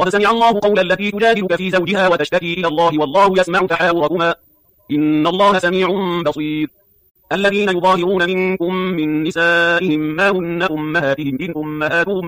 قد سمع الله قول التي تجادلك في زوجها وتشتكي إلى الله والله يسمع تحاوركما إن الله سميع بصير. الذين يظاهرون منكم من نسائهم ما هن أمهاتهم إن أمهاتهم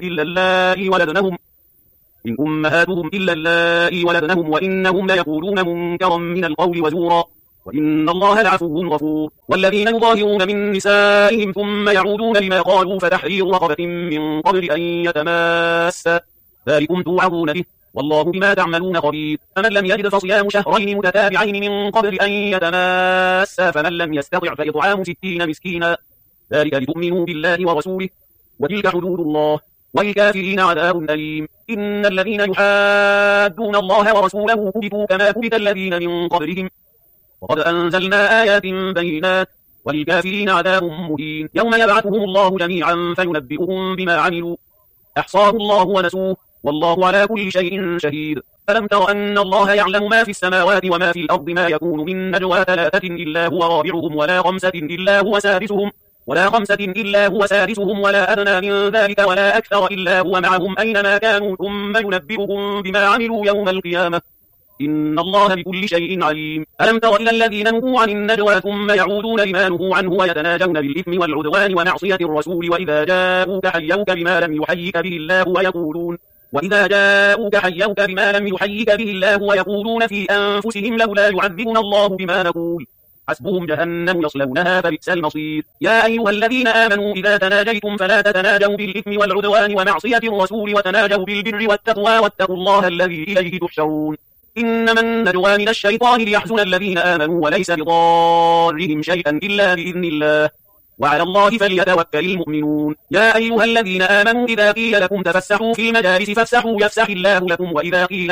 إلا اللائي ولدنهم وإنهم ليقولون منكرا من القول وزورا وإن الله لعفو غفور. والذين يظاهرون من نسائهم ثم يعودون لما قالوا فتحرير رقبة من قبل أن يتماسا ذلكم توعظون به والله بما تعملون خبير. فمن لم يجد فصيام شهرين متتابعين من قبل أن يتماسا فمن لم يستطع فإطعام 60 مسكينا ذلك لتؤمنوا بالله ورسوله وتلك حدود الله والكافرين عذاب أليم. إن الذين يحادون الله ورسوله كبتوا كما كبت الذين من قبلهم وقد أنزلنا آيات بينات والكافرين عذاب مهين. يوم يبعثهم الله جميعا فينبئهم بما عملوا أحصاه الله ونسوه والله على كل شيء شهيد. ألم تر أن الله يعلم ما في السماوات وما في الأرض ما يكون من نجوى 3 إلا هو رابعهم ولا 5 إلا هو سادسهم ولا أدنى من ذلك ولا أكثر إلا هو معهم أينما كانوا ثم ينبئهم بما عملوا يوم القيامة إن الله بكل شيء عليم. ألم تر إلى الذين نهوا عن النجوى ثم يعودون لما نهوا عنه ويتناجون بالإثم والعدوان ومعصية الرسول وإذا جاءوك حيوك بما لم يحيك به الله ويقولون في أنفسهم لولا يعذبنا الله بما نقول حسبهم جهنم يصلونها فبئس المصير. يا أيها الذين آمنوا إذا تناجيتم فلا تتناجوا بالإثم والعدوان ومعصية الرسول وتناجوا بالبر والتقوى واتقوا الله الذي إليه تحشرون. إنما النجوى من الشيطان ليحزن الذين آمنوا وليس بضارهم شيئا إلا بإذن الله وعلى الله فليتوكل المؤمنون. يا أيها الذين آمنوا إذا قيل لكم تفسحوا في المجالس فافسحوا يفسح الله لكم وإذا قيل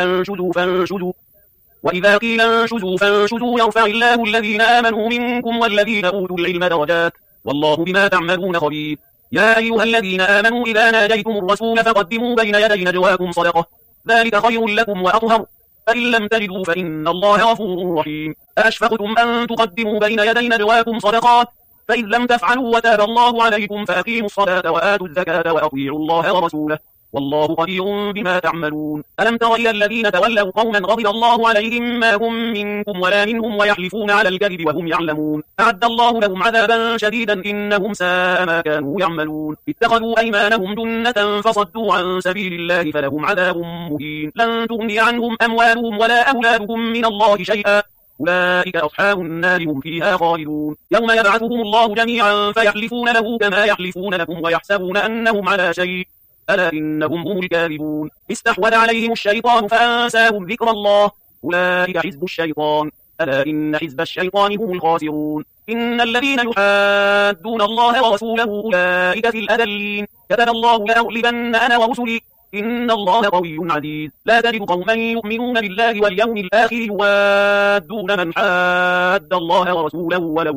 انشزوا فانشزوا يرفع الله الذين آمنوا منكم والذين أوتوا العلم درجات والله بما تعملون خبير. يا أيها الذين آمنوا إذا ناجيتم الرسول فقدموا بين يدي نجواكم صدقة ذلك خير لكم وأطهر فإن لم تجدوا فإن الله غفور رحيم. أأشفقتم أن تقدموا بين يدي نجواكم صدقات فإذ لم تفعلوا وتاب الله عليكم فأقيموا الصلاة وآتوا الزكاة وأطيعوا الله ورسوله والله خبير بما تعملون. ألم تر إلى الذين تولوا قوما غضب الله عليهم ما هم منكم ولا منهم ويحلفون على الكذب وهم يعلمون أعد الله لهم عذابا شديدا إنهم ساء ما كانوا يعملون. اتخذوا أيمانهم جنة فصدوا عن سبيل الله فلهم عذاب مهين. لن تغني عنهم أموالهم ولا أولادهم من الله شيئا أولئك أصحاب النار هم فيها خالدون. يوم يبعثهم الله جميعا فيحلفون له كما يحلفون لكم ويحسبون أنهم على شيء ألا إنهم هم الكاذبون. استحوذ عليهم الشيطان فأنساهم ذكر الله أولئك حزب الشيطان ألا إن حزب الشيطان هم الخاسرون. إن الذين يحادون الله ورسوله أولئك في الأذلين كتب الله لأغلبن أنا ورسلي إن الله قوي عزيز. لا تجد قوما يؤمنون بالله واليوم الآخر يوادون من حاد الله ورسوله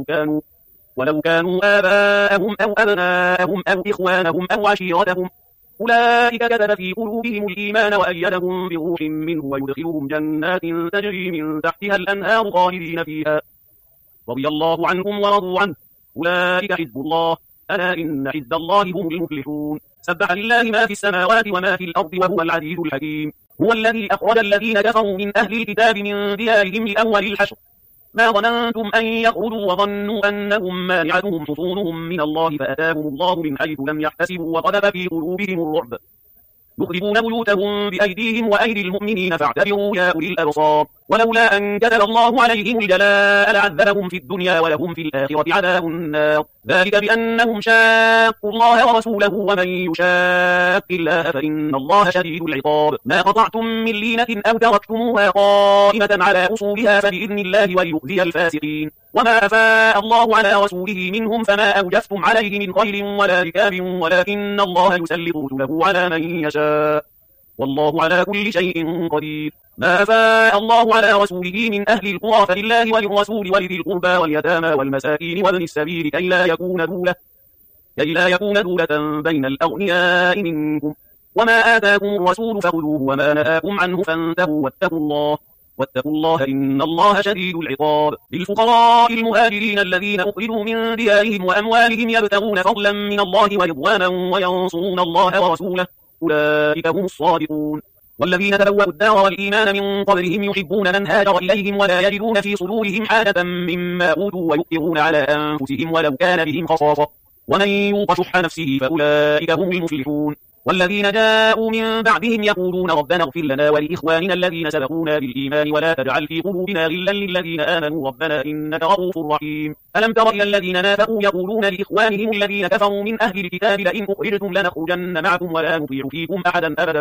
ولو كانوا آباءهم أو أبناءهم أو إخوانهم أو عشيرتهم أولئك كتب في قلوبهم الإيمان وأيدهم بروح منه ويدخلهم جنات تجري من تحتها الأنهار خالدين فيها رضي الله عنهم ورضوا عنه أولئك حزب الله ألا إن حزب الله هم المفلحون. سبح لله ما في السماوات وما في الأرض وهو العزيز الحكيم. هو الذي أخرج الذين كفروا من أهل الكتاب من ديارهم لأول الحشر ما ظننتم أن يخرجوا وظنوا أنهم مانعتهم حصونهم من الله فأتاهم الله من حيث لم يحتسبوا وقذف في قلوبهم الرعب يخربون بيوتهم بأيديهم وأيدي المؤمنين فاعتبروا يا أولي الأبصار. ولولا أن كتب الله عليهم الجلاء لعذبهم في الدنيا ولهم في الآخرة عذاب النار ذلك بأنهم شاقوا الله ورسوله ومن يشاق الله فإن الله شديد العقاب. ما قطعتم من لينة أو تركتموها قائمة على أصولها فبإذن الله وليخزي الفاسقين. وما أفاء الله على رسوله منهم فما أوجفتم عليه من خيل ولا ركاب ولكن الله يسلط رسله على من يشاء والله على كل شيء قدير. ما أفاء الله على رسوله من أهل القرى فلله وللرسول ولذي القربى واليتامى والمساكين وابن السبيل كي لا يكون دولة بين الأغنياء منكم. وما آتاكم الرسول فخذوه وما نهاكم عنه فانتهوا واتقوا الله إن الله شديد العقاب. للفقراء المهاجرين الذين أخرجوا من ديارهم وأموالهم يبتغون فضلا من الله ورضوانا وينصرون الله ورسوله أولئك هم الصادقون. والذين تبوأوا الدار والإيمان من قبلهم يحبون من هاجر إليهم ولا يجدون في صدورهم حاجة مما أوتوا ويؤثرون على أنفسهم ولو كان بهم خصاصة ومن يوق شح نفسه فأولئك هم المفلحون. والذين جاءوا من بعدهم يقولون ربنا اغفر لنا ولإخواننا الذين سبقونا بالإيمان ولا تجعل في قلوبنا غلا للذين آمنوا ربنا إنك رؤوف رحيم. ألم تر إلى الذين نافقوا يقولون لإخوانهم الذين كفروا من أهل الكتاب لئن أخرجتم لنخرجن معكم ولا نطيع فيكم أحدا أبدا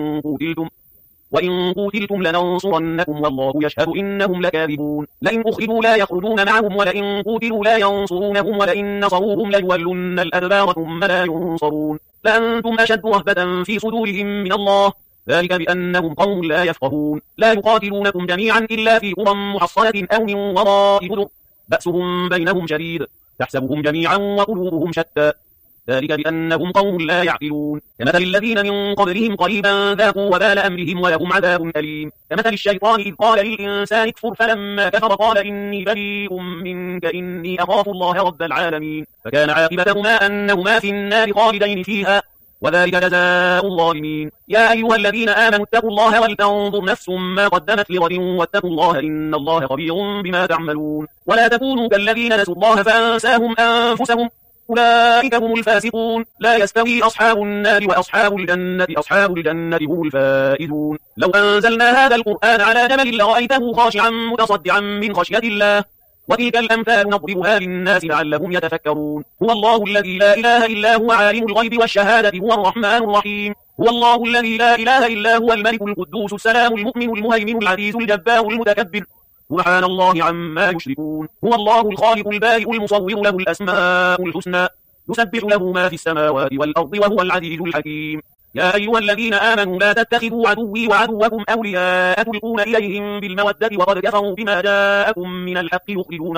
وإن قتلتم لننصرنكم والله يشهد إنهم لكاذبون. لئن أخرجوا لا يخرجون معهم ولئن قتلوا لا ينصرونهم ولئن نصروهم ليولن الأدبار ثم لا ينصرون لأنتم أشد رهبة في صدورهم من الله ذلك بأنهم قوم لا يفقهون. لا يقاتلونكم جميعا إلا في قرى محصنة أو من وراء جدر بأسهم بينهم شديد تحسبهم جميعا وقلوبهم شتى ذلك بأنهم قوم لا يعقلون. كمثل الذين من قبلهم قريبا ذاقوا وبال أمرهم ولهم عذاب أليم. كمثل الشيطان إذ قال للإنسان اكفر فلما كفر قال إني بريء منك إني أخاف الله رب العالمين فكان عاقبتهما أنهما في النار خالدين فيها وذلك جزاء الظالمين. يا أيها الذين آمنوا اتقوا الله ولتنظر نفس ما قدمت لغد واتقوا الله إن الله خبير بما تعملون. ولا تكونوا كالذين نسوا الله فأنساهم أنفسهم أولئك هم الفاسقون. لا يستوي أصحاب النار وأصحاب الجنة هم الفائزون. لو أنزلنا هذا القرآن على جبل لرأيته خاشعا متصدعا من خشية الله وتلك الأمثال نضربها للناس لعلهم يتفكرون. هو الله الذي لا إله إلا هو عالم الغيب والشهادة هو الرحمن الرحيم. هو الله الذي لا إله إلا هو الملك القدوس السلام المؤمن المهيمن العزيز الجبار المتكبر سبحان الله عما يشركون. هو الله الخالق البارئ المصور له الأسماء الحسنى يسبح له ما في السماوات والأرض وهو العزيز الحكيم. يا أيها الذين آمنوا لا تتخذوا عدوي وعدوكم أولياء تلقون إليهم بالمودة وقد كفروا بما جاءكم من الحق يخرجون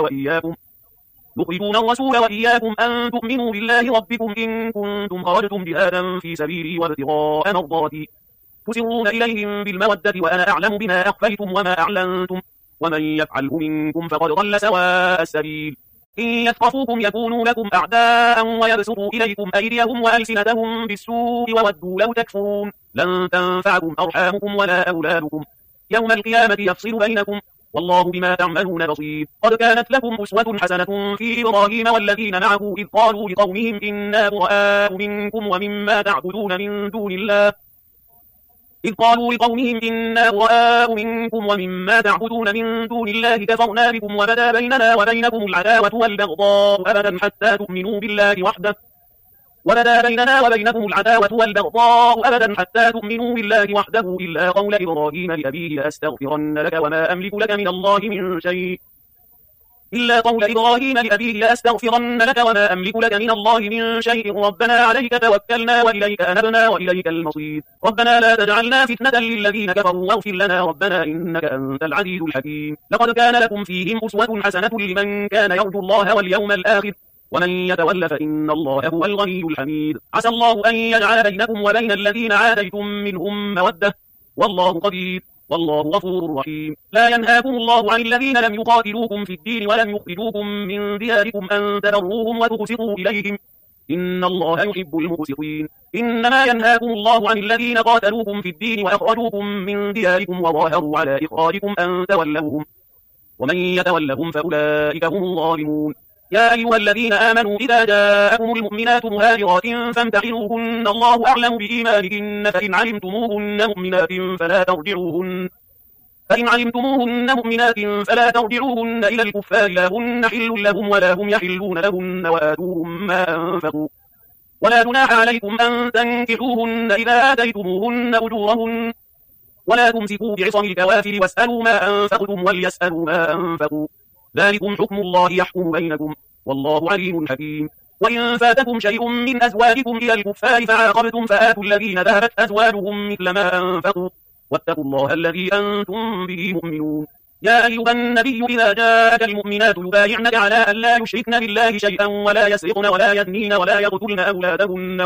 الرسول وإياكم أن تؤمنوا بالله ربكم إن كنتم خرجتم جهادا في سبيلي وابتغاء مرضاتي تسرون إليهم بالمودة وأنا أعلم بما أخفيتم وما أعلنتم ومن يفعله منكم فقد ضل سواء السبيل. إن يثقفوكم يكونوا لكم أعداء ويبسطوا إليكم أيديهم وألسنتهم بالسوء وودوا لو تكفرون. لن تنفعكم أرحامكم ولا أولادكم يوم القيامة يفصل بينكم والله بما تعملون بصير. قد كانت لكم أسوة حسنة في إبراهيم والذين معه إذ قالوا لقومهم إنا براء منكم ومما تعبدون من دون الله كفرنا بكم وبدا بيننا وبينكم العداوة والبغضاء أبدا حتى تؤمنوا بالله وحده إلا قول إبراهيم لأبيه لأستغفرن لك وما أملك لك من الله من شيء ربنا عليك توكلنا وإليك أنبنا وإليك المصير. ربنا لا تجعلنا فتنة للذين كفروا واغفر لنا ربنا إنك أنت العزيز الحكيم. لقد كان لكم فيهم أسوة حسنة لمن كان يرجو الله واليوم الآخر ومن يتول فإن الله هو الغني الحميد. عسى الله أن يجعل بينكم وبين الذين عاديتم منهم مودة والله قدير والله غفور رحيم. لا ينهاكم الله عن الذين لم يقاتلوكم في الدين ولم يخرجوكم من دياركم أن تبروهم وتقسطوا إليهم إن الله يحب المقسطين. إنما ينهاكم الله عن الذين قاتلوكم في الدين وأخرجوكم من دياركم وظاهروا على إخراجكم أن تولوهم ومن يتولهم فأولئك هم الظالمون. يا أيها الذين آمنوا إذا جاءكم المؤمنات مهاجرات فامتحنوهن الله أعلم بإيمانهن فإن علمتموهن مؤمنات فلا ترجعوهن إلى الكفار لا هن حل لهم ولا هم يحلون لهن وآتوهم ما أنفقوا ولا جناح عليكم أن تنكحوهن إذا آتيتموهن أجورهن ولا تمسكوا بعصم الكوافر واسألوا ما أنفقتم وليسألوا ما أنفقوا ذلكم حكم الله يحكم بينكم والله عليم حكيم. وإن فاتكم شيء من أزواجكم إلى الكفار فعاقبتم فآتوا الذين ذهبت أزواجهم مثل ما أنفقوا واتقوا الله الذي أنتم به مؤمنون. يا أيها النبي إذا جاءك المؤمنات يبايعنك على أن لا يشركن بالله شيئا ولا يسرقن ولا يزنين ولا يقتلن أولادهن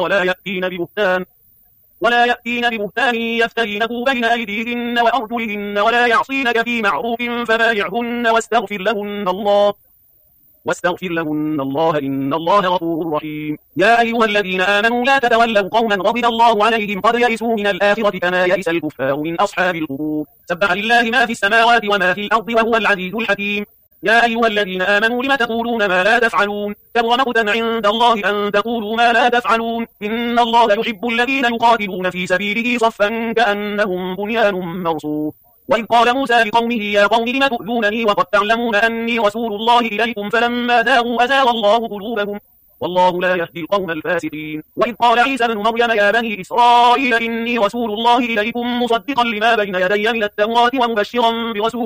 ولا يأتين ببهتان يفترينه بين أيديهن وأرجلهن ولا يعصينك في معروف فبايعهن واستغفر لهن الله واستغفر لهن الله إن الله غفور رحيم. يا أيها الذين آمنوا لا تتولوا قوما غضب الله عليهم قد يئسوا من الآخرة كما يئس الكفار من أصحاب القبور. سبح لله ما في السماوات وما في الأرض وهو العزيز الحكيم. يا أيها الذين آمنوا لم تقولون ما لا تفعلون كبر مقتا عند الله أن تقولوا ما لا تفعلون إن الله يحب الذين يقاتلون في سبيله صفا كأنهم بنيان مرصوص. وإذ قال موسى لقومه يا قوم لم تؤذونني وقد تعلمون أني رسول الله إليكم فلما زاغوا أزاغ الله قلوبهم والله لا يهدي القوم الفاسقين. وإذ قال عيسى ابن مريم يا بني إسرائيل إني رسول الله إليكم مصدقا لما بين يدي من التوراة ومبشرا برسول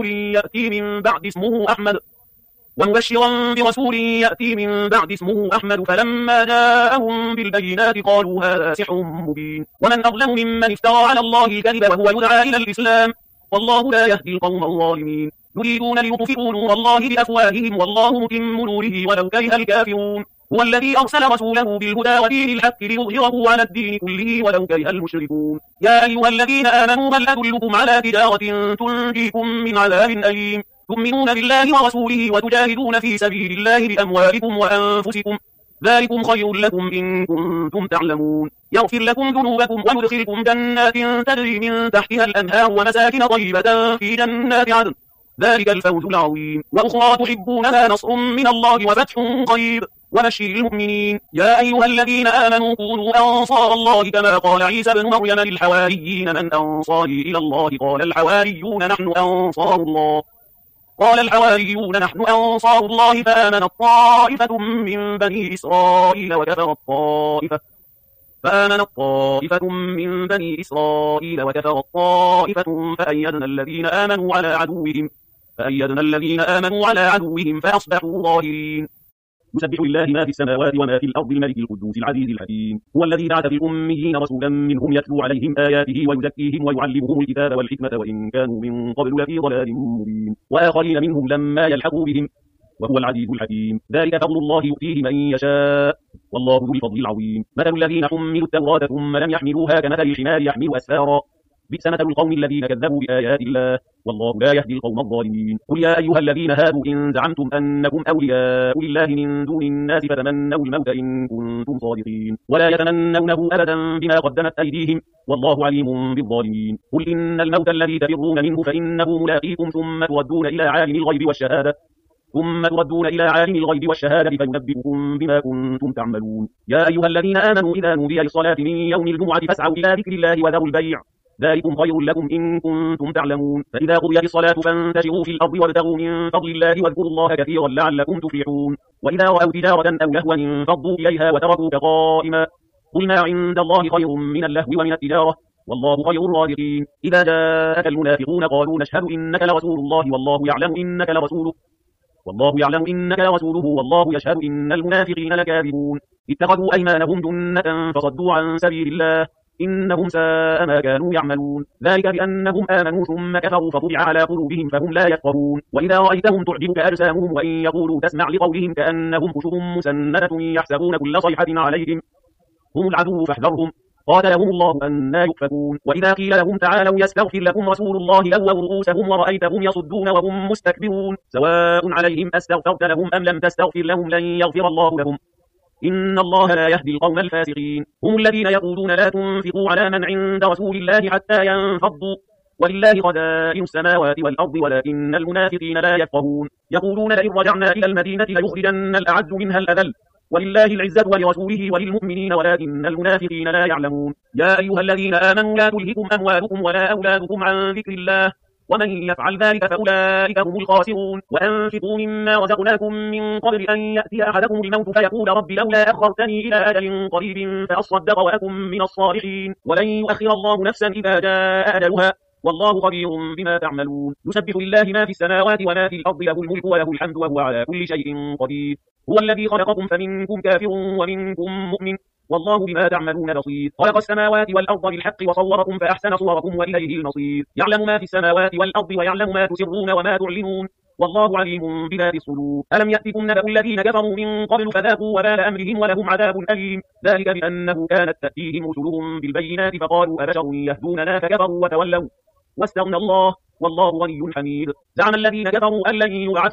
يأتي من بعد اسمه أحمد فلما جاءهم بالبينات قالوا هذا سحر مبين. ومن أظلم ممن افترى على الله الكذب وهو يدعى إلى الإسلام والله لا يهدي القوم الظالمين. يريدون ليطفئوا نور الله بأفواههم والله متم نوره ولو كره الكافرون. هو الذي أرسل رسوله بالهدى ودين الحق ليظهره على الدين كله ولو كره المشركون. يا أيها الذين آمنوا هل أدلكم على تجارة تنجيكم من عذاب أليم تؤمنون بالله ورسوله وتجاهدون في سبيل الله بأموالكم وأنفسكم ذلكم خير لكم إن كنتم تعلمون. يغفر لكم ذنوبكم ويدخلكم جنات تجري من تحتها الأنهار ومساكن طيبة في جنات عدن ذلك الفوز العظيم. وأخرى تحبونها نصر من الله وفتح قريب وبشر المؤمنين. يا أيها الذين آمنوا كونوا أنصار الله كما قال عيسى ابن مريم للحواريين من أنصاري إلى الله قال الحواريون نحن أنصار الله فآمنت طائفة من بني إسرائيل وكفرت طائفة فأيدنا الذين آمنوا على عدوهم فأصبحوا ظاهرين. يسبح لله ما في السماوات وما في الأرض الملك القدوس العزيز الحكيم. هو الذي بعث في الأميين رسولا منهم يتلو عليهم آياته ويزكيهم ويعلمهم الكتاب والحكمة وإن كانوا من قبل لفي ضلال مبين. وآخرين منهم لما يلحقوا بهم وهو العزيز الحكيم. ذلك فضل الله يؤتيه من يشاء والله ذو الفضل العظيم. مثل الذين حملوا التوراة ثم لم يحملوها كمثل الحمار يحمل أسفارا بئس مثل القوم الذين كذبوا بآيات الله والله لا يهدي القوم الظالمين. قل يا أيها الذين هادوا إن زعمتم أنكم أولياء لله من دون الناس فتمنوا الموت إن كنتم صادقين ولا يتمنونه أبدا بما قدمت أيديهم والله عليم بالظالمين. قل إن الموت الذي تفرون منه فإنه ملاقيكم ثم تردون إلى عالم الغيب والشهادة فينبئكم بما كنتم تعملون. يا أيها الذين آمنوا إذا نودي للصلاة من يوم الجمعة فاسعوا إلى ذكر الله وذروا البيع ذلكم خير لكم إن كنتم تعلمون. فإذا قضيت الصلاة فانتشروا في الأرض وابتغوا من فضل الله واذكروا الله كثيرا لعلكم تفلحون. وإذا رأوا تجارة أو لهوا انفضوا إليها وتركوك قائما قل ما عند الله خير من اللهو ومن التجارة والله خير الرازقين. إذا جاءك المنافقون قالوا نشهد إنك لرسول الله والله يعلم إنك لرسوله والله يشهد إن المنافقين لكاذبون. اتخذوا أيمانهم جنة فصدوا عن سبيل الله إنهم ساء ما كانوا يعملون. ذلك بأنهم آمنوا ثم كفروا فطبع على قلوبهم فهم لا يفقهون. وإذا رأيتهم تعجبك أجسامهم وإن يقولوا تسمع لقولهم كأنهم خشب مسندة يحسبون كل صيحة عليهم هم العدو فاحذرهم قاتلهم الله أنى يؤفكون. وإذا قيل لهم تعالوا يستغفر لكم رسول الله لووا رؤوسهم ورأيتهم يصدون وهم مستكبرون سواء عليهم أستغفرت لهم أم لم تستغفر لهم لن يغفر الله لهم إن الله لا يهدي القوم الفاسقين. هم الذين يقولون لا تنفقوا على من عند رسول الله حتى ينفضوا ولله خزائن السماوات والأرض ولكن المنافقين لا يفقهون. يقولون لئن رجعنا إلى المدينة ليخرجن الأعز منها الأذل ولله العزة ولرسوله وللمؤمنين ولكن المنافقين لا يعلمون. يا أيها الذين آمنوا لا تلهكم أموالكم ولا أولادكم عن ذكر الله ومن يفعل ذلك فأولئك هم الخاسرون. وأنفقوا مما رزقناكم من قبل أن يأتي أحدكم الموت فيقول رب لولا أخرتني إلى أجل قريب فأصدق وأكن من الصالحين ولن يؤخر الله نفسا إذا جاء أجلها والله خبير بما تعملون. يسبح لله ما في السماوات وما في الأرض له الملك وله الحمد وهو على كل شيء قدير. هو الذي خلقكم فمنكم كافر ومنكم مؤمن والله بما تعملون بصير. خلق السماوات والأرض بالحق وصوركم فأحسن صوركم وإليه المصير. يعلم ما في السماوات والأرض ويعلم ما تسرون وما تعلنون والله عليم بذات الصدور. ألم يأتكم نبأ الذين كفروا من قبل فذاقوا وبال أمرهم ولهم عذاب أليم ذلك بأنه كانت تأتيهم رسلهم بالبينات فقالوا أبشر يهدوننا فكفروا وتولوا واستغنى الله والله غني حميد. زعم الذين كفروا أن لن يبعثوا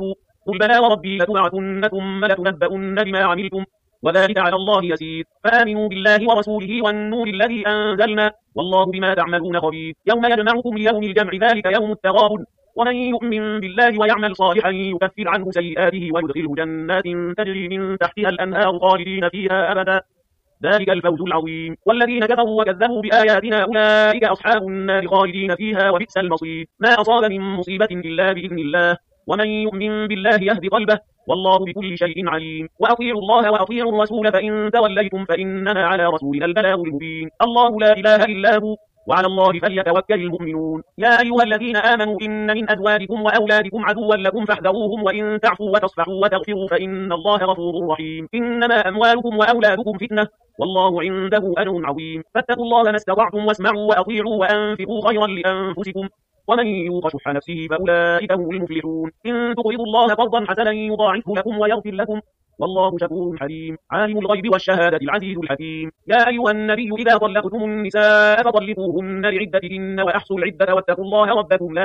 قل بلى وربي لتبعثن ثم لتنبؤن بما عملتم وذلك على الله يسير فآمنوا بالله ورسوله والنور الذي أنزلنا والله بما تعملون خبير يوم يجمعكم ليوم الجمع ذلك يوم التغابن ومن يؤمن بالله ويعمل صالحا يكفر عنه سيئاته ويدخله جنات تجري من تحتها الأنهار خالدين فيها أبدا ذلك الفوز العظيم والذين كفروا وكذبوا بآياتنا أولئك أصحاب النار خالدين فيها وبئس المصير ما أصاب من مصيبة إلا بإذن الله ومن يؤمن بالله يهد قلبه والله بكل شيء عليم وأطيعوا الله وأطيعوا الرسول فإن توليتم فإنما على رسولنا البلاغ المبين الله لا إله إلا هو وعلى الله فليتوكل المؤمنون يا أيها الذين آمنوا إن من أزواجكم وأولادكم عدوا لكم فاحذروهم وإن تعفوا وتصفحوا وتغفروا فإن الله غفور رحيم إنما أموالكم وأولادكم فتنة والله عنده أجر عظيم فاتقوا الله ما استطعتم واسمعوا وأطيعوا وأنفقوا خيرا لأنفسكم ومن يوق شح نفسه فأولئك هم المفلحون إن تقرضوا الله قرضا حسنا يضاعفه لكم ويغفر لكم والله شكور حليم عالم الغيب والشهادة العزيز الحكيم يا أيها النبي إذا طلقتم النساء فطلقوهن لعدتهن وأحصوا العدة واتقوا الله ربكم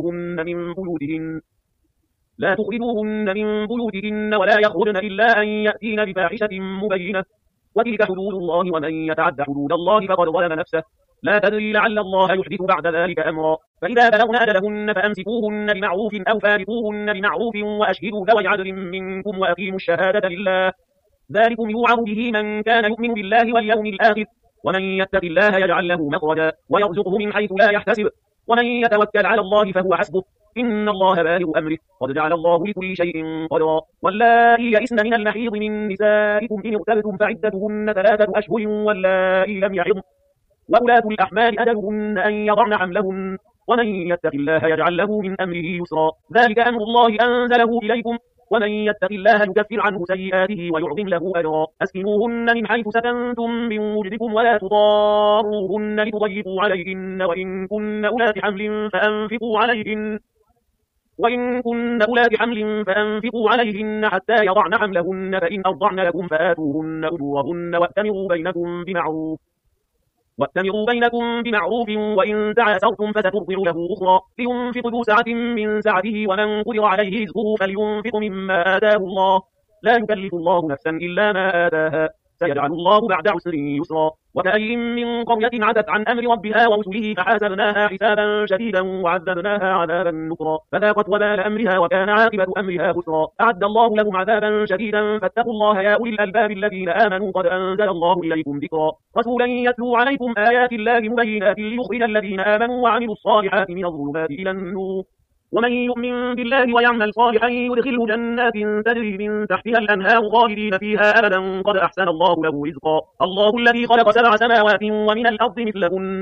لا تخرجوهن من بيوتهن ولا يخرجن إلا أن يأتين بفاحشة مبينة وتلك حدود الله ومن يتعد حدود الله فقد ظلم نفسه لا تدري لعل الله يحدث بعد ذلك أمرا فإذا بلغن أجلهن فأمسكوهن بمعروف أو فارقوهن بمعروف وأشهدوا ذوي عدل منكم وأقيموا الشهادة لله ذلكم يوعظ به من كان يؤمن بالله واليوم الآخر ومن يتق الله يجعل له مخرجا ويرزقه من حيث لا يحتسب ومن يتوكل على الله فهو حسبه إن الله بالغ أمره قد جعل الله لكل شيء قدرا واللائي يئسن من المحيض من نسائكم إن ارتبتم فعدتهن 3 أشهر واللائي لم يحضن وأولاة الأحمال أجلهن أن يضعن حملهن ومن يتق الله يجعل له من أمره يسرا ذلك أمر الله أنزله إليكم ومن يتق الله يكفر عنه سيئاته ويعظم له أجرا أسكنوهن من حيث سكنتم من وجدكم ولا تضاروهن لتضيقوا عليهن وإن كن أولاد حمل فأنفقوا عليهن حتى يضعن حملهن فإن أرضعن لكم فآتوهن أجورهن وأتمروا بينكم بمعروف وإن تعاسرتم فسترضع له أخرى لينفق ذو سعة من سعته ومن قدر عليه رزقه فلينفق مما آتاه الله لا يكلف الله نفسا إلا ما آتاها سيجعل الله بعد عسر يسرا وكأي من قرية عتت عن أمر ربها ورسله فحاسبناها حسابا شديدا وعذبناها عذابا نكرا فذاقت وبال أمرها وكان عاقبة أمرها خسرا أعد الله لهم عذابا شديدا فاتقوا الله يا أولي الألباب الذين آمنوا قد أنزل الله إليكم ذكرا رسولا يتلو عليكم آيات الله مبينات ليخرج الذين آمنوا وعملوا الصالحات من الظلمات إلى النور ومن يؤمن بالله ويعمل صالحا يدخله جنات تجري من تحتها الأنهار خالدين فيها أبدا قد أحسن الله له رزقا الله الذي خلق 7 سماوات ومن الأرض مثلهن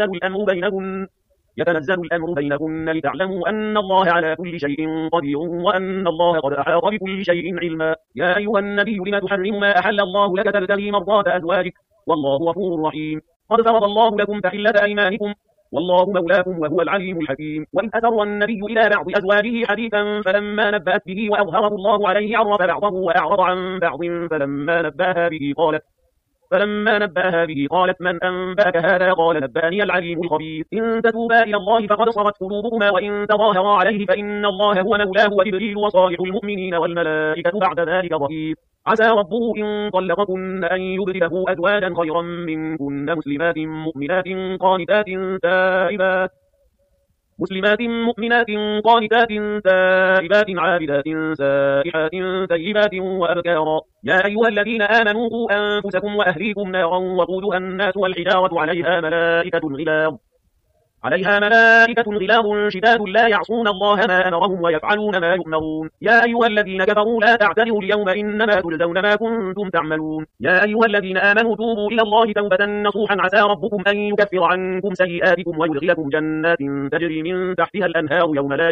يتنزل الأمر بينهن لتعلموا أن الله على كل شيء قدير وأن الله قد أحاط بكل شيء علما يا أيها النبي لم تحرم ما أحل الله لك تبتغي مرضات أزواجك والله غفور رحيم قد فرض الله لكم تحلة أيمانكم والله مولاكم وهو العليم الحكيم وإذ أسر النبي إلى بعض أزواجه حديثا فلما نبأت به وأظهره الله عليه عرف بعضه وأعرض عن بعض فلما نبأها به قالت من أنبأك هذا قال نبأني العليم الخبير إن تتوبا إلى الله فقد صغت قلوبكما وإن تظاهرا عليه فإن الله هو مولاه وجبريل وصالح المؤمنين والملائكة بعد ذلك ظهير عسى ربه إن طلقكن أن يبدله أزواجا خيرا منكن مسلمات مؤمنات قانتات تائبات عابدات سائحات طيبات وأبكارا يا أيها الذين آمنوا قوا أنفسكم وأهليكم نارا وقودها الناس والحجارة عليها ملائكة غلاظ شداد لا يعصون الله ما أمرهم ويفعلون ما يؤمرون يا أيها الذين كفروا لا تعتذروا اليوم إنما تجزون ما كنتم تعملون يا أيها الذين آمنوا توبوا إلى الله توبة نصوحا عسى ربكم أن يكفر عنكم سيئاتكم ويدخلكم جنات تجري من تحتها الأنهار يوم لا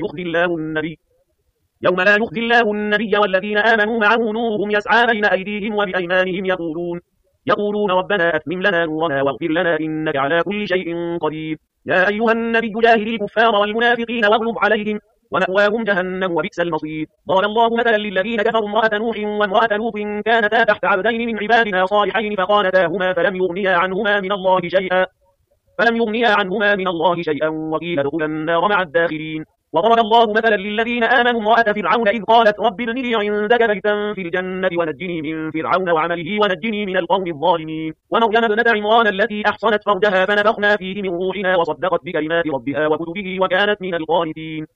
يخزي الله النبي والذين آمنوا معه نورهم يسعى بين أيديهم وبأيمانهم يقولون ربنا أتمم لنا نورنا واغفر لنا إنك على كل شيء قدير يا أيها النبي جاهد الكفار والمنافقين واغلظ عليهم ومأواهم جهنم وبئس المصير ضرب الله مثلا للذين كفروا امرأة نوح وامرأة لوط كانتا تحت عبدين من عبادنا صالحين فخانتاهما فلم يغنيا عنهما من الله شيئا وقيل ادخلا النار مع الداخلين وضرب الله مثلا للذين آمنوا امرأة فرعون إذ قالت رب ابن لي عندك بيتا في الجنة ونجني من فرعون وعمله ونجني من القوم الظالمين ومريم ابنة عمران التي أحصنت فرجها فنفخنا فيه من روحنا وصدقت بكلمات ربها وكتبه وكانت من القانتين